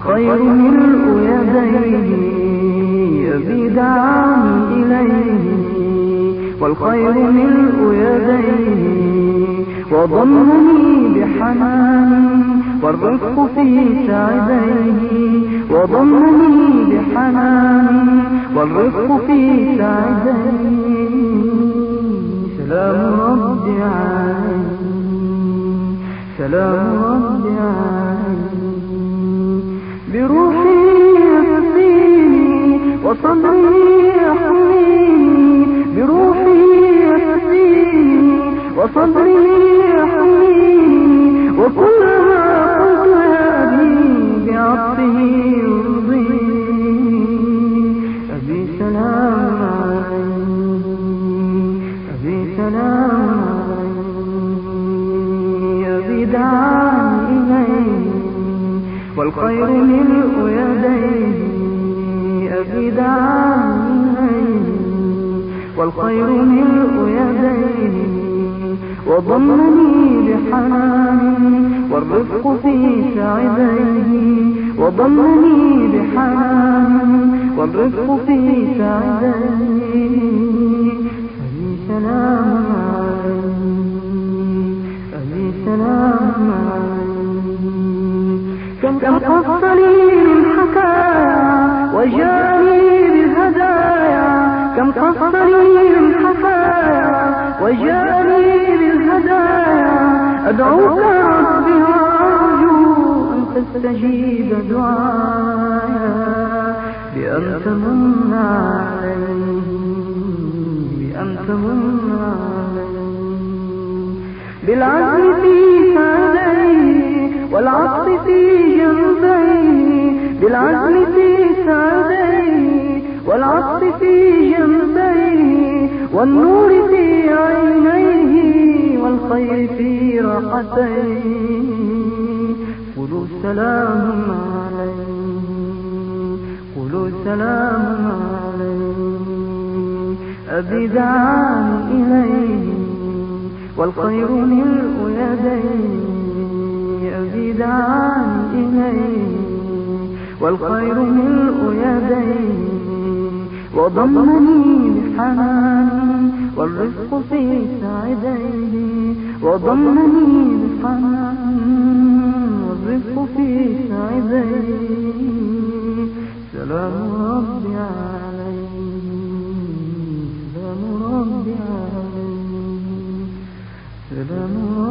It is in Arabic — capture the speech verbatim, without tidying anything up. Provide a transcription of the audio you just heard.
والخير ملء يديه أبي دعاني إليه، والخير ملء يديه وضمني بحنان، والرفق في سعديه وضمني بحنان، والرفق في سعديه. سلام ربي عليه، سلام ربي عليه، بروحي يسقيني وصدري يحميني، بروحي يسقيني وصدري يحميني، وكلما قلت يا أبي بعطفه يرضيني. أبي سلام عليه، أبي سلام عليه، أبي دعاني إليه، والخير ملء يديه أبي دعاني إليه، والخير ملء يديه وضمني بحنان، والرفق في سعديه وضمني بحنان، والرفق في سعديه. أبي سلام عليه، أبي سلام عليه، كم قص لي من حكايا وجاني بالهدايا، كم قص لي من حكايا وجاني بالهدايا. أدعوك ربي وأرجو أن تستجيب دعايا، بأن تمن علي، بأن تمن علي، بالعزم في سعديه والعطف في جنبيه، بالعزم في سعديه والعطف في جنبيه، والنور في عينيه والخير في راحتيه. قولوا سلام عليه، قولوا سلام عليه، أبي دعاني إليه، والخير ملء يديه أبي دعاني إليه، والخير ملء يديه وضمني بحنان، والرزق في سعديه وضمني بحنان، والرزق في سعديه. سلام ربي عليه، سلام ربي عليه، سلام ربي